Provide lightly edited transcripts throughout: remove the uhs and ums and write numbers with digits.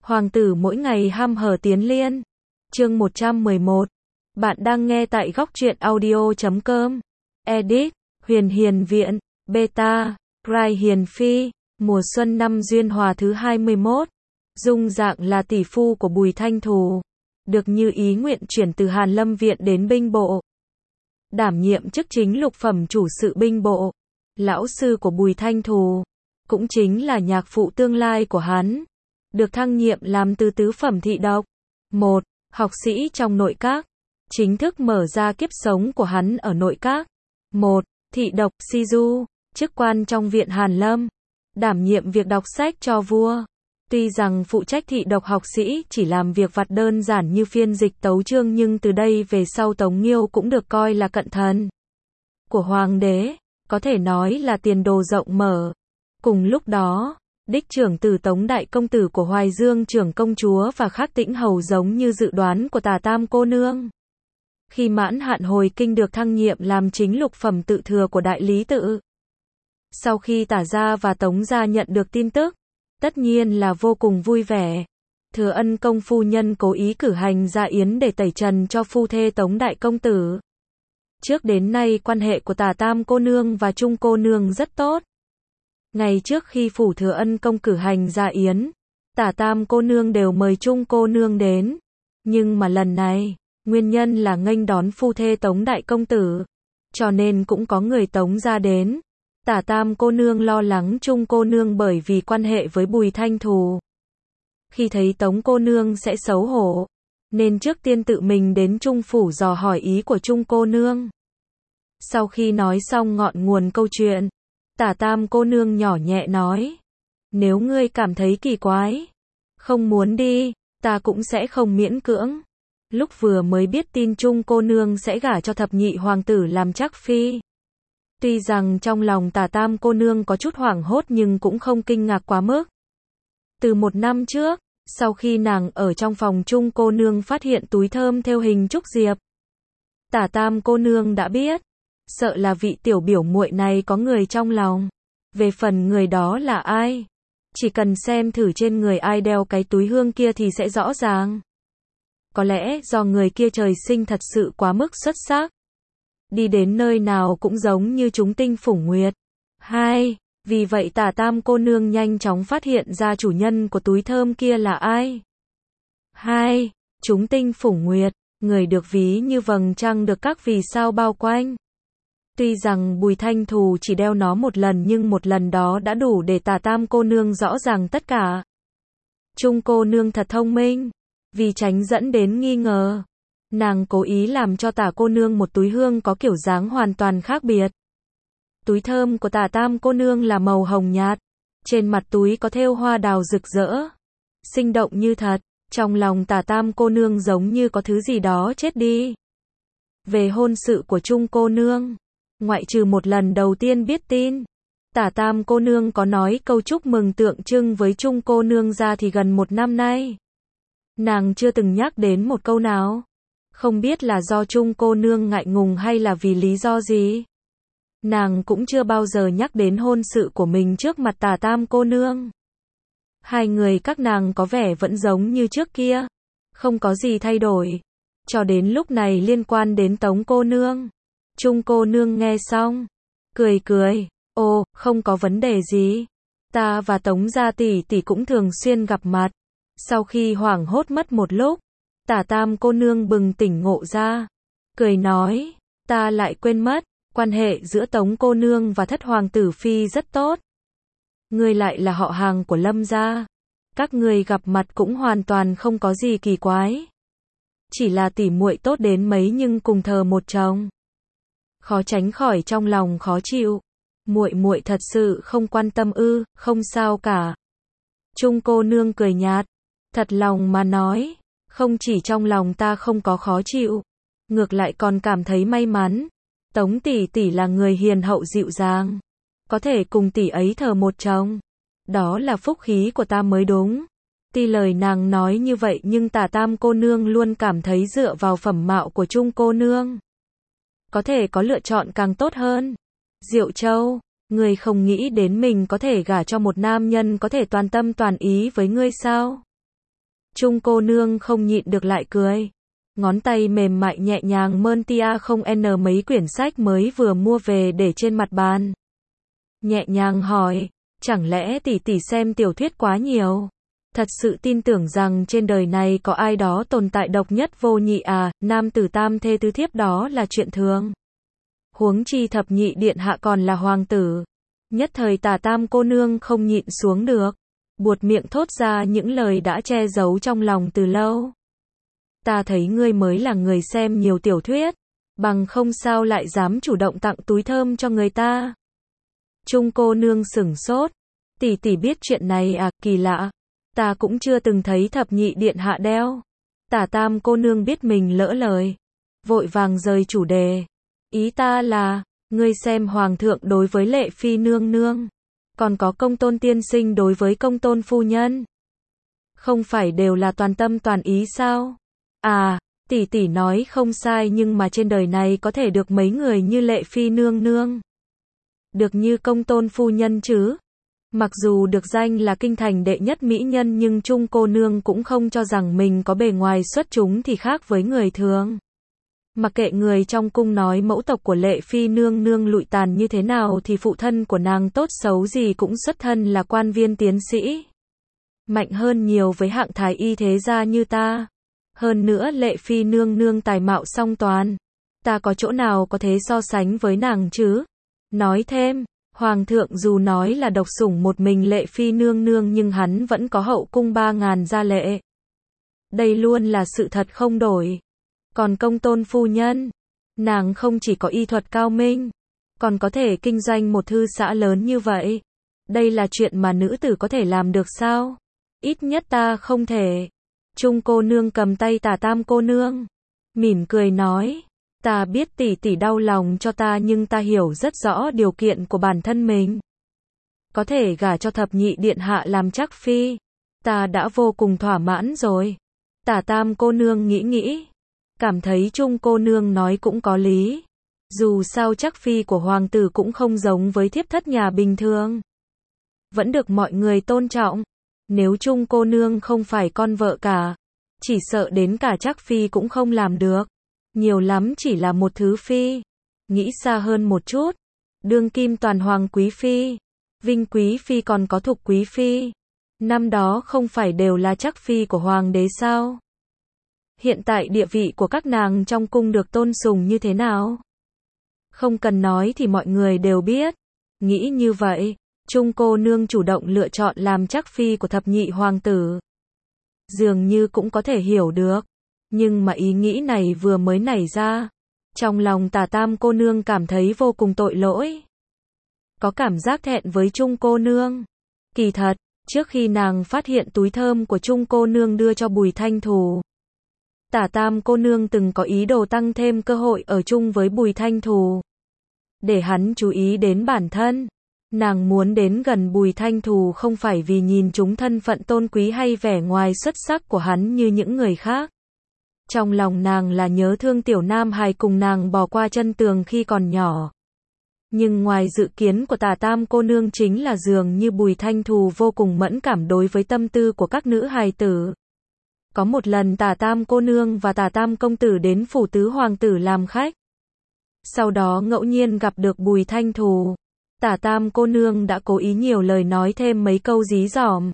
Hoàng tử mỗi ngày ham hở tiến liên. Chương 111. Bạn đang nghe tại góc truyện audio.com. Edit, Huyền Hiền Viện, Beta, Rai Hiền Phi, mùa xuân năm Duyên Hòa thứ 21. Dung dạng là tỷ phu của Bùi Thanh Thù. Được như ý nguyện chuyển từ Hàn Lâm Viện đến binh bộ. Đảm nhiệm chức chính lục phẩm chủ sự binh bộ. Lão sư của Bùi Thanh Thù. Cũng chính là nhạc phụ tương lai của hắn. Được thăng nhiệm làm từ tứ phẩm thị độc. Một, học sĩ trong nội các. Chính thức mở ra kiếp sống của hắn ở nội các. Một, thị độc, si du, chức quan trong viện Hàn Lâm. Đảm nhiệm việc đọc sách cho vua. Tuy rằng phụ trách thị độc học sĩ chỉ làm việc vặt đơn giản như phiên dịch tấu chương, nhưng từ đây về sau Tống Nghiêu cũng được coi là cận thần của hoàng đế, có thể nói là tiền đồ rộng mở. Cùng lúc đó, đích trưởng tử Tống đại công tử của Hoài Dương trưởng công chúa và Khắc Tĩnh hầu giống như dự đoán của Tả Tam cô nương. Khi mãn hạn hồi kinh được thăng nhiệm làm chính lục phẩm tự thừa của đại lý tự. Sau khi Tả gia và Tống gia nhận được tin tức, tất nhiên là vô cùng vui vẻ. Thừa Ân công phu nhân cố ý cử hành ra yến để tẩy trần cho phu thê Tống đại công tử. Trước đến nay quan hệ của Tả Tam cô nương và Trung cô nương rất tốt. Ngày trước khi phủ Thừa Ân công cử hành ra yến, Tả Tam cô nương đều mời Trung cô nương đến. Nhưng mà lần này, nguyên nhân là nghênh đón phu thê Tống đại công tử, cho nên cũng có người Tống gia đến. Tả Tam cô nương lo lắng Trung cô nương bởi vì quan hệ với Bùi Thanh Thù. Khi thấy Tống cô nương sẽ xấu hổ, nên trước tiên tự mình đến Trung phủ dò hỏi ý của Trung cô nương. Sau khi nói xong ngọn nguồn câu chuyện, Tả Tam cô nương nhỏ nhẹ nói: nếu ngươi cảm thấy kỳ quái, không muốn đi, ta cũng sẽ không miễn cưỡng. Lúc vừa mới biết tin Trung cô nương sẽ gả cho thập nhị hoàng tử làm trắc phi. Tuy rằng trong lòng Tả Tam cô nương có chút hoảng hốt nhưng cũng không kinh ngạc quá mức. Từ một năm trước, sau khi nàng ở trong phòng Trung cô nương phát hiện túi thơm thêu hình trúc diệp, Tả Tam cô nương đã biết, sợ là vị tiểu biểu muội này có người trong lòng. Về phần người đó là ai, chỉ cần xem thử trên người ai đeo cái túi hương kia thì sẽ rõ ràng. Có lẽ do người kia trời sinh thật sự quá mức xuất sắc. Đi đến nơi nào cũng giống như chúng tinh phủng nguyệt. Hai, vì vậy Tả Tam cô nương nhanh chóng phát hiện ra chủ nhân của túi thơm kia là ai. Hai, chúng tinh phủng nguyệt, người được ví như vầng trăng được các vì sao bao quanh. Tuy rằng Bùi Thanh Thù chỉ đeo nó một lần nhưng một lần đó đã đủ để Tả Tam cô nương rõ ràng tất cả. Trung cô nương thật thông minh, vì tránh dẫn đến nghi ngờ, nàng cố ý làm cho Tả cô nương một túi hương có kiểu dáng hoàn toàn khác biệt. Túi thơm của Tả Tam cô nương là màu hồng nhạt, trên mặt túi có thêu hoa đào rực rỡ, sinh động như thật. Trong lòng Tả Tam cô nương giống như có thứ gì đó chết đi. Về hôn sự của Trung cô nương, ngoại trừ một lần đầu tiên biết tin, Tả Tam cô nương có nói câu chúc mừng tượng trưng với Trung cô nương ra thì gần một năm nay, nàng chưa từng nhắc đến một câu nào. Không biết là do Trung cô nương ngại ngùng hay là vì lý do gì, nàng cũng chưa bao giờ nhắc đến hôn sự của mình trước mặt Tả Tam cô nương. Hai người các nàng có vẻ vẫn giống như trước kia, không có gì thay đổi. Cho đến lúc này liên quan đến Tống cô nương, Trung cô nương nghe xong, cười cười: ồ, không có vấn đề gì. Ta và Tống gia tỷ tỷ cũng thường xuyên gặp mặt. Sau khi hoảng hốt mất một lúc, Tả Tam cô nương bừng tỉnh ngộ ra, cười nói: ta lại quên mất, quan hệ giữa Tống cô nương và thất hoàng tử phi rất tốt. Ngươi lại là họ hàng của Lâm gia, các ngươi gặp mặt cũng hoàn toàn không có gì kỳ quái. Chỉ là tỉ muội tốt đến mấy nhưng cùng thờ một chồng, khó tránh khỏi trong lòng khó chịu. Muội muội thật sự không quan tâm ư? Không sao cả. Trung cô nương cười nhạt, thật lòng mà nói, không chỉ trong lòng ta không có khó chịu, ngược lại còn cảm thấy may mắn. Tống tỷ tỷ là người hiền hậu dịu dàng, có thể cùng tỷ ấy thờ một chồng, đó là phúc khí của ta mới đúng. Tuy lời nàng nói như vậy nhưng Tả Tam cô nương luôn cảm thấy dựa vào phẩm mạo của Trung cô nương, có thể có lựa chọn càng tốt hơn. Diệu Châu, ngươi không nghĩ đến mình có thể gả cho một nam nhân có thể toàn tâm toàn ý với ngươi sao? Trung cô nương không nhịn được lại cười. Ngón tay mềm mại nhẹ nhàng mơn tia không n mấy quyển sách mới vừa mua về để trên mặt bàn. Nhẹ nhàng hỏi, chẳng lẽ tỷ tỷ xem tiểu thuyết quá nhiều? Thật sự tin tưởng rằng trên đời này có ai đó tồn tại độc nhất vô nhị à, nam tử tam thê tứ thiếp đó là chuyện thường. Huống chi thập nhị điện hạ còn là hoàng tử. Nhất thời Tả Tam cô nương không nhịn xuống được, buột miệng thốt ra những lời đã che giấu trong lòng từ lâu. Ta thấy ngươi mới là người xem nhiều tiểu thuyết, bằng không sao lại dám chủ động tặng túi thơm cho người ta. Trung cô nương sửng sốt, tỷ tỷ biết chuyện này à, kỳ lạ, ta cũng chưa từng thấy thập nhị điện hạ đeo. Tả Tam cô nương biết mình lỡ lời, vội vàng rời chủ đề. Ý ta là, ngươi xem hoàng thượng đối với Lệ Phi nương nương, còn có Công Tôn tiên sinh đối với Công Tôn phu nhân, không phải đều là toàn tâm toàn ý sao? À, tỷ tỷ nói không sai, nhưng mà trên đời này có thể được mấy người như Lệ Phi nương nương, được như Công Tôn phu nhân chứ? Mặc dù được danh là kinh thành đệ nhất mỹ nhân, nhưng Trung cô nương cũng không cho rằng mình có bề ngoài xuất chúng thì khác với người thường. Mặc kệ người trong cung nói mẫu tộc của Lệ Phi nương nương lụi tàn như thế nào thì phụ thân của nàng tốt xấu gì cũng xuất thân là quan viên tiến sĩ, mạnh hơn nhiều với hạng thái y thế gia như ta. Hơn nữa Lệ Phi nương nương tài mạo song toàn, ta có chỗ nào có thể so sánh với nàng chứ? Nói thêm, hoàng thượng dù nói là độc sủng một mình Lệ Phi nương nương nhưng hắn vẫn có hậu cung 3.000 gia lệ. Đây luôn là sự thật không đổi. Còn Công Tôn phu nhân, nàng không chỉ có y thuật cao minh, còn có thể kinh doanh một thư xã lớn như vậy. Đây là chuyện mà nữ tử có thể làm được sao? Ít nhất ta không thể. Trung cô nương cầm tay Tả Tam cô nương, mỉm cười nói, ta biết tỷ tỷ đau lòng cho ta, nhưng ta hiểu rất rõ điều kiện của bản thân mình. Có thể gả cho thập nhị điện hạ làm trắc phi, ta đã vô cùng thỏa mãn rồi. Tả Tam cô nương nghĩ, cảm thấy Trung cô nương nói cũng có lý. Dù sao trắc phi của hoàng tử cũng không giống với thiếp thất nhà bình thường, vẫn được mọi người tôn trọng. Nếu Trung cô nương không phải con vợ cả, chỉ sợ đến cả trắc phi cũng không làm được. Nhiều lắm chỉ là một thứ phi. Nghĩ xa hơn một chút, đương kim toàn hoàng quý phi, vinh quý phi còn có thục quý phi, năm đó không phải đều là trắc phi của hoàng đế sao? Hiện tại địa vị của các nàng trong cung được tôn sùng như thế nào? Không cần nói thì mọi người đều biết. Nghĩ như vậy, Trung cô nương chủ động lựa chọn làm trắc phi của thập nhị hoàng tử, dường như cũng có thể hiểu được. Nhưng mà ý nghĩ này vừa mới nảy ra, trong lòng Tả Tam cô nương cảm thấy vô cùng tội lỗi, có cảm giác thẹn với Trung cô nương. Kỳ thật, trước khi nàng phát hiện túi thơm của Trung cô nương đưa cho Bùi Thanh Thù, Tả Tam cô nương từng có ý đồ tăng thêm cơ hội ở chung với Bùi Thanh Thù, để hắn chú ý đến bản thân. Nàng muốn đến gần Bùi Thanh Thù không phải vì nhìn chúng thân phận tôn quý hay vẻ ngoài xuất sắc của hắn như những người khác. Trong lòng nàng là nhớ thương tiểu nam hài cùng nàng bò qua chân tường khi còn nhỏ. Nhưng ngoài dự kiến của Tả Tam cô nương chính là dường như Bùi Thanh Thù vô cùng mẫn cảm đối với tâm tư của các nữ hài tử. Có một lần Tả Tam cô nương và Tả Tam công tử đến phủ tứ hoàng tử làm khách. Sau đó ngẫu nhiên gặp được Bùi Thanh Thù. Tả Tam cô nương đã cố ý nhiều lời nói thêm mấy câu dí dỏm,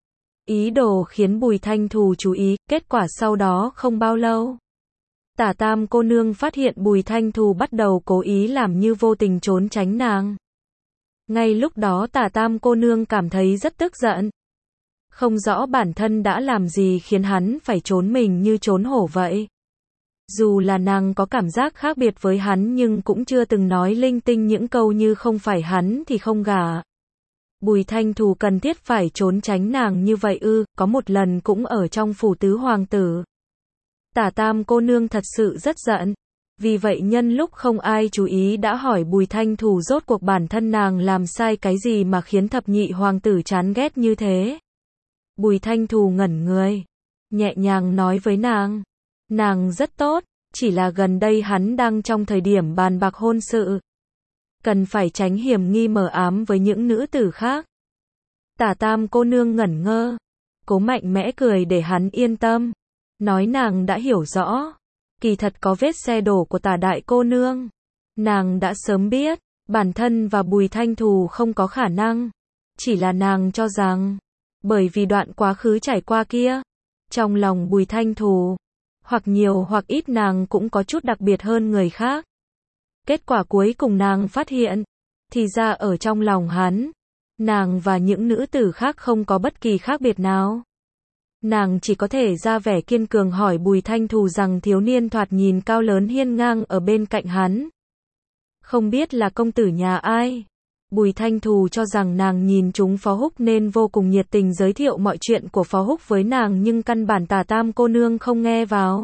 ý đồ khiến Bùi Thanh Thù chú ý. Kết quả sau đó không bao lâu, Tả Tam cô nương phát hiện Bùi Thanh Thù bắt đầu cố ý làm như vô tình trốn tránh nàng. Ngay lúc đó Tả Tam cô nương cảm thấy rất tức giận. Không rõ bản thân đã làm gì khiến hắn phải trốn mình như trốn hổ vậy. Dù là nàng có cảm giác khác biệt với hắn nhưng cũng chưa từng nói linh tinh những câu như không phải hắn thì không gả. Bùi Thanh Thù cần thiết phải trốn tránh nàng như vậy ư? Có một lần cũng ở trong phủ tứ hoàng tử, Tả Tam cô nương thật sự rất giận. Vì vậy nhân lúc không ai chú ý đã hỏi Bùi Thanh Thù rốt cuộc bản thân nàng làm sai cái gì mà khiến thập nhị hoàng tử chán ghét như thế. Bùi Thanh Thù ngẩn người, nhẹ nhàng nói với nàng, nàng rất tốt, chỉ là gần đây hắn đang trong thời điểm bàn bạc hôn sự, cần phải tránh hiểm nghi mờ ám với những nữ tử khác. Tả Tam cô nương ngẩn ngơ, cố mạnh mẽ cười để hắn yên tâm, nói nàng đã hiểu rõ. Kỳ thật có vết xe đổ của Tả đại cô nương. Nàng đã sớm biết, bản thân và Bùi Thanh Thù không có khả năng. Chỉ là nàng cho rằng, bởi vì đoạn quá khứ trải qua kia, trong lòng Bùi Thanh Thù, hoặc nhiều hoặc ít nàng cũng có chút đặc biệt hơn người khác. Kết quả cuối cùng nàng phát hiện, thì ra ở trong lòng hắn, nàng và những nữ tử khác không có bất kỳ khác biệt nào. Nàng chỉ có thể ra vẻ kiên cường hỏi Bùi Thanh Thù rằng thiếu niên thoạt nhìn cao lớn hiên ngang ở bên cạnh hắn. Không biết là công tử nhà ai? Bùi Thanh Thù cho rằng nàng nhìn trúng Phó Húc nên vô cùng nhiệt tình giới thiệu mọi chuyện của Phó Húc với nàng, nhưng căn bản Tả Tam cô nương không nghe vào.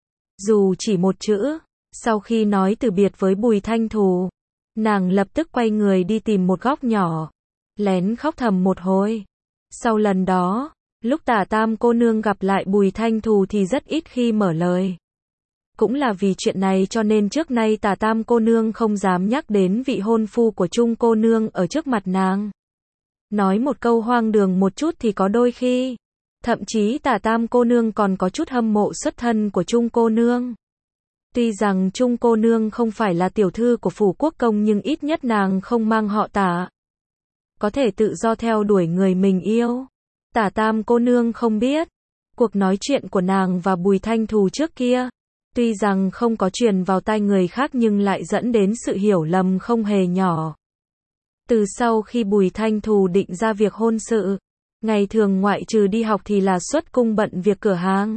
Dù chỉ một chữ, sau khi nói từ biệt với Bùi Thanh Thù, nàng lập tức quay người đi tìm một góc nhỏ, lén khóc thầm một hồi. Sau lần đó, lúc Tả Tam cô nương gặp lại Bùi Thanh Thù thì rất ít khi mở lời. Cũng là vì chuyện này cho nên trước nay Tả Tam cô nương không dám nhắc đến vị hôn phu của Trung cô nương ở trước mặt nàng. Nói một câu hoang đường một chút thì có đôi khi, thậm chí Tả Tam cô nương còn có chút hâm mộ xuất thân của Trung cô nương. Tuy rằng Trung cô nương không phải là tiểu thư của phủ quốc công nhưng ít nhất nàng không mang họ Tả, có thể tự do theo đuổi người mình yêu. Tả Tam cô nương không biết, cuộc nói chuyện của nàng và Bùi Thanh Thù trước kia, tuy rằng không có truyền vào tai người khác nhưng lại dẫn đến sự hiểu lầm không hề nhỏ. Từ sau khi Bùi Thanh Thù định ra việc hôn sự, ngày thường ngoại trừ đi học thì là xuất cung bận việc cửa hàng.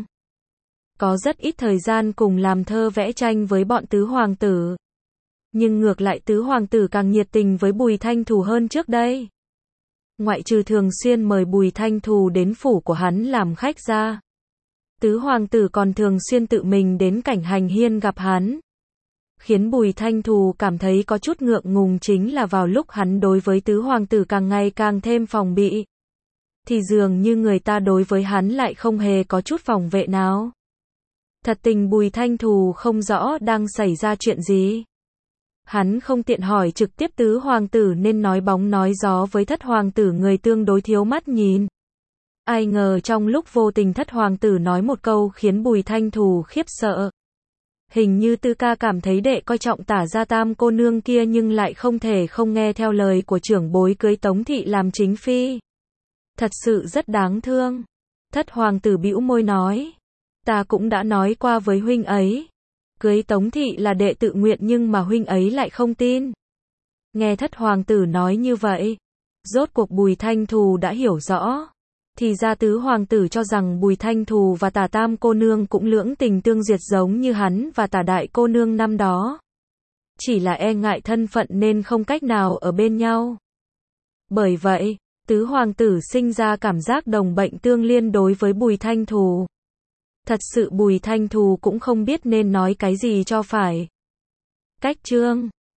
Có rất ít thời gian cùng làm thơ vẽ tranh với bọn tứ hoàng tử. Nhưng ngược lại tứ hoàng tử càng nhiệt tình với Bùi Thanh Thù hơn trước đây. Ngoại trừ thường xuyên mời Bùi Thanh Thù đến phủ của hắn làm khách ra, tứ hoàng tử còn thường xuyên tự mình đến Cảnh Hành Hiên gặp hắn. Khiến Bùi Thanh Thù cảm thấy có chút ngượng ngùng chính là vào lúc hắn đối với tứ hoàng tử càng ngày càng thêm phòng bị, thì dường như người ta đối với hắn lại không hề có chút phòng vệ nào. Thật tình Bùi Thanh Thù không rõ đang xảy ra chuyện gì. Hắn không tiện hỏi trực tiếp tứ hoàng tử nên nói bóng nói gió với thất hoàng tử người tương đối thiếu mắt nhìn. Ai ngờ trong lúc vô tình thất hoàng tử nói một câu khiến Bùi Thanh Thù khiếp sợ. Hình như Tư ca cảm thấy đệ coi trọng Tả gia Tam cô nương kia nhưng lại không thể không nghe theo lời của trưởng bối cưới Tống thị làm chính phi. Thật sự rất đáng thương. Thất hoàng tử bĩu môi nói, ta cũng đã nói qua với huynh ấy, cưới Tống thị là đệ tự nguyện nhưng mà huynh ấy lại không tin. Nghe thất hoàng tử nói như vậy, rốt cuộc Bùi Thanh Thù đã hiểu rõ. Thì ra tứ hoàng tử cho rằng Bùi Thanh Thù và Tả Tam cô nương cũng lưỡng tình tương duyệt giống như hắn và Tả đại cô nương năm đó. Chỉ là e ngại thân phận nên không cách nào ở bên nhau. Bởi vậy, tứ hoàng tử sinh ra cảm giác đồng bệnh tương liên đối với Bùi Thanh Thù. Thật sự Bùi Thanh Thù cũng không biết nên nói cái gì cho phải. Cách chương